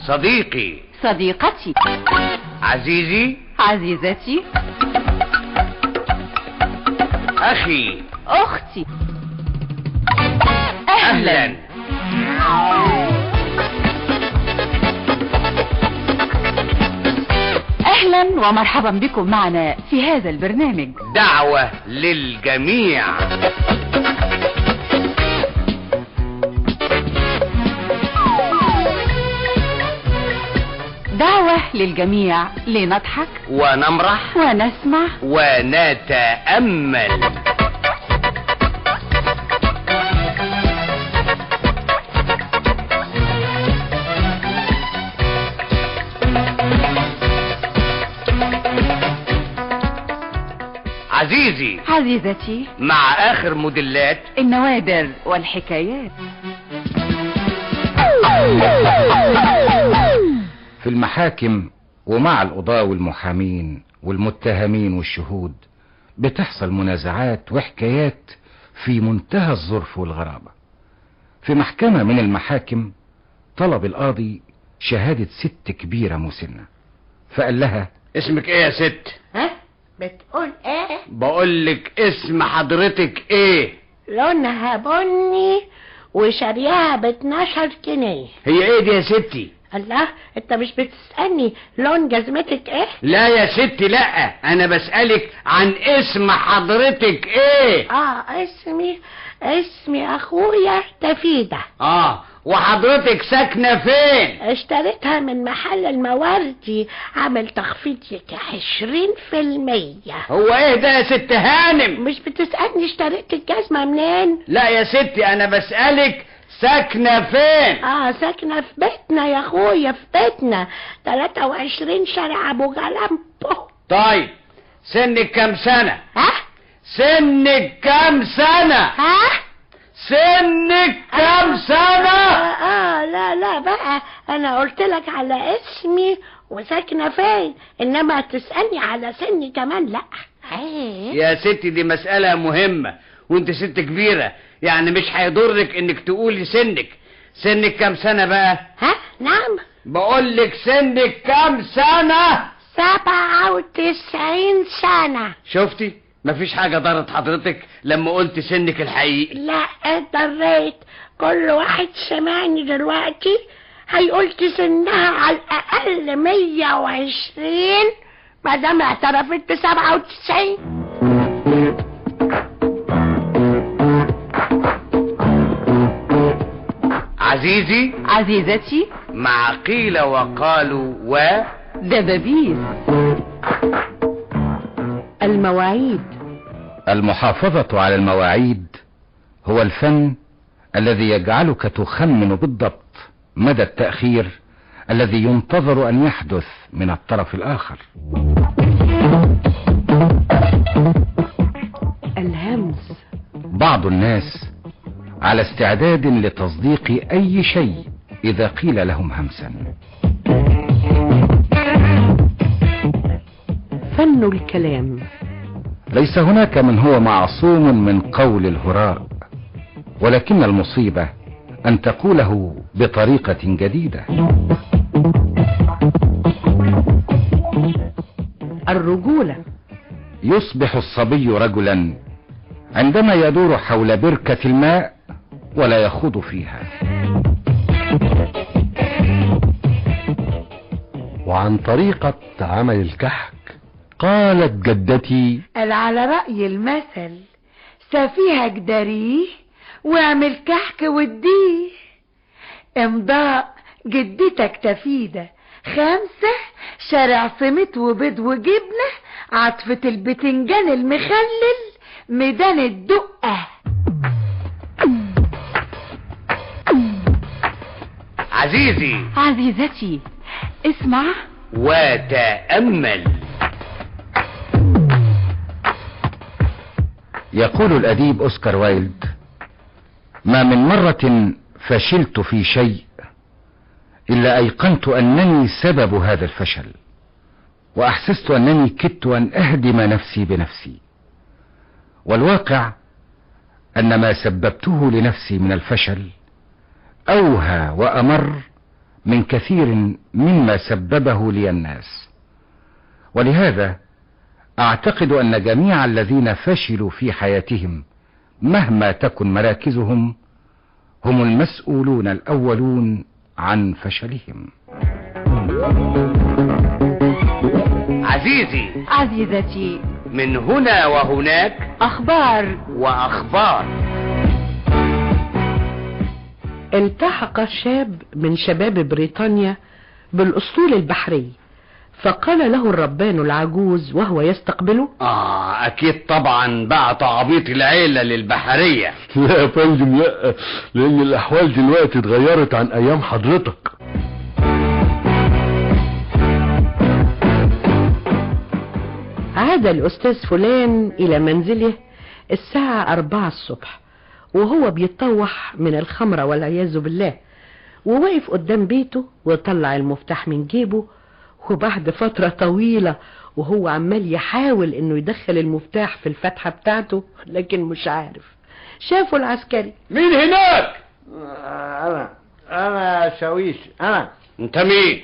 صديقي. صديقتي. عزيزي. عزيزتي. أخي. أختي. أهلا. أهلا ومرحبا بكم معنا في هذا البرنامج. دعوة للجميع. دعوة للجميع لنضحك ونمرح ونسمع ونتأمل. عزيزي. عزيزتي. مع آخر موديلات النوادر والحكايات. في المحاكم ومع القضاة والمحامين والمتهمين والشهود بتحصل منازعات وحكايات في منتهى الظرف والغرابة. في محكمة من المحاكم طلب القاضي شهادة ست كبيرة مسنة، فقال لها: اسمك ايه يا ست؟ ها؟ بتقول ايه؟ بقولك اسم حضرتك ايه؟ لونها بني وشاريها ب12 جنيه. هي ايه دي يا ستي؟ الله، انت مش بتسألني لون جزمتك ايه؟ لا يا ستي لا، انا بسألك عن اسم حضرتك ايه؟ اسمي اخويا تفيدة. وحضرتك ساكنة فين؟ اشتريتها من محل المواردي، عامل تخفيض يك 20%. هو ايه ده يا ست هانم؟ مش بتسألني اشتريت الجزمة منين؟ لا يا ستي انا بسألك ساكنة فين؟ ساكنة في بيتنا يا اخويا، في بيتنا 23 شارع ابو جلامبو. طيب سنك كام سنة؟ ها؟ سنك كام سنة؟ سنك كام سنة؟ لا بقى، انا قلت لك على اسمي وساكنة فين، انما تسألني على سني كمان لا. يا ستي دي مسألة مهمة، وانت ست كبيرة، يعني مش هيضرك انك تقولي سنك كام سنة بقى؟ نعم، بقولك سنك كام سنة؟ 97 سنة. شفتي؟ مفيش حاجة ضرت حضرتك لما قلت سنك الحقيقي. لا ضريت، كل واحد سمعني دلوقتي هيقولت سنها على الاقل 120 ما دام اعترفت ب97. عزيزي. عزيزتي. مع قيل وقالوا دبابيس. المواعيد. المحافظة على المواعيد هو الفن الذي يجعلك تخمن بالضبط مدى التأخير الذي ينتظر أن يحدث من الطرف الآخر. الهمس. بعض الناس على استعداد لتصديق أي شيء إذا قيل لهم همسا. فن الكلام. ليس هناك من هو معصوم من قول الهراء، ولكن المصيبة أن تقوله بطريقة جديدة. الرجولة. يصبح الصبي رجلا عندما يدور حول بركة الماء ولا يخوض فيها. وعن طريقة عمل الكحك قالت جدتي: قال على رأي المثل، سفيهك داريه واعمل كحك وديه. امضاء جدتك تفيدة 5 شارع صمت وبيض وجبنة، عطفة البتنجان المخلل، ميدان الدقة. عزيزي. عزيزتي. اسمع وتأمل. يقول الأديب أوسكار وايلد: ما من مرة فشلت في شيء إلا أيقنت أنني سبب هذا الفشل، وأحسست أنني كدت أن أهدم نفسي بنفسي. والواقع أن ما سببته لنفسي من الفشل أوهى وأمر من كثير مما سببه لي الناس، ولهذا اعتقد ان جميع الذين فشلوا في حياتهم مهما تكن مراكزهم هم المسؤولون الاولون عن فشلهم. عزيزي، عزيزتي، من هنا وهناك أخبار وأخبار. التحق شاب من شباب بريطانيا بالأسطول البحري، فقال له الربان العجوز وهو يستقبله: أكيد طبعا بعت عبيط العيلة للبحرية. لا يا فندم، لا، لان الاحوال دلوقتي اتغيرت عن ايام حضرتك. عاد الأستاذ فلان إلى منزله الساعة 4 الصبح، وهو بيتطوح من الخمرة والعياذ بالله، ووقف قدام بيته وطلع المفتاح من جيبه، وبعد فترة طويلة وهو عمال يحاول انه يدخل المفتاح في الفتحة بتاعته لكن مش عارف، شافه العسكري. مين هناك؟ انا شاويش. انت مين؟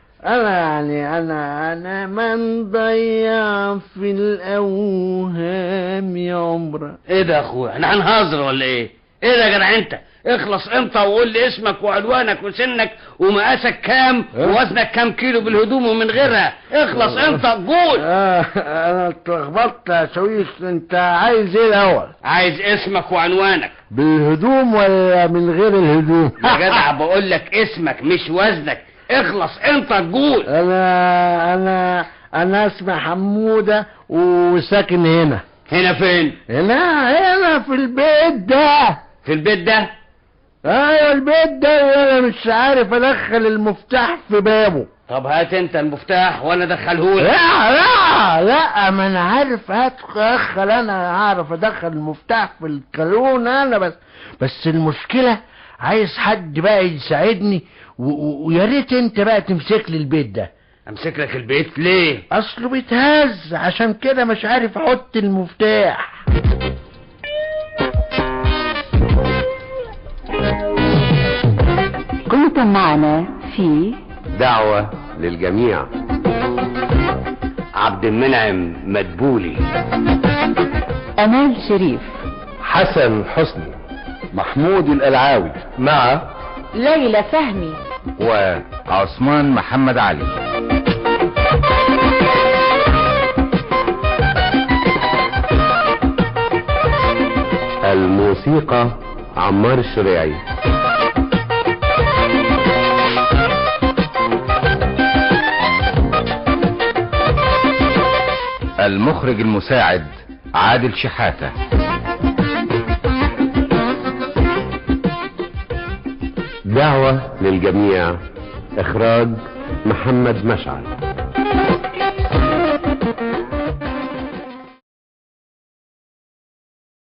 انا من ضيع في الاوهام يا عمره. ايه ده يا اخويا، احنا هنهزر ولا ايه؟ ايه ده يا جدع انت؟ اخلص انت وقول لي اسمك وعنوانك وسنك ومقاسك كام ووزنك كام كيلو بالهدوم ومن غيرها. اخلص انت قول. انا اتلخبطت يا شاويش، انت عايز ايه الاول؟ عايز اسمك وعنوانك. بالهدوم ولا من غير الهدوم؟ يا جدع بقول لك اسمك مش وزنك. اخلص انت تقول. انا اسمي حمودة وساكن هنا. هنا فين؟ هنا في البيت ده. في البيت ده؟ ايوه البيت ده، وانا مش عارف ادخل المفتاح في بابه. طب هات انت المفتاح وانا ادخلهولك. لا ما انا عارف ادخل، انا اعرف ادخل المفتاح في الكالون انا، بس المشكلة عايز حد بقى يساعدني، ويا ريت انت بقى تمسك لي البيت ده. امسك لك البيت ليه؟ اصله بيتهز، عشان كده مش عارف احط المفتاح. كنتم معنا في دعوة للجميع. عبد المنعم مدبولي، أمال شريف، حسن حسني، محمود القلعاوي، مع ليلى فهمي، وعثمان محمد علي. الموسيقى عمار الشريعي. المخرج المساعد عادل شحاتة. دعوة للجميع. اخراج محمد مشعل.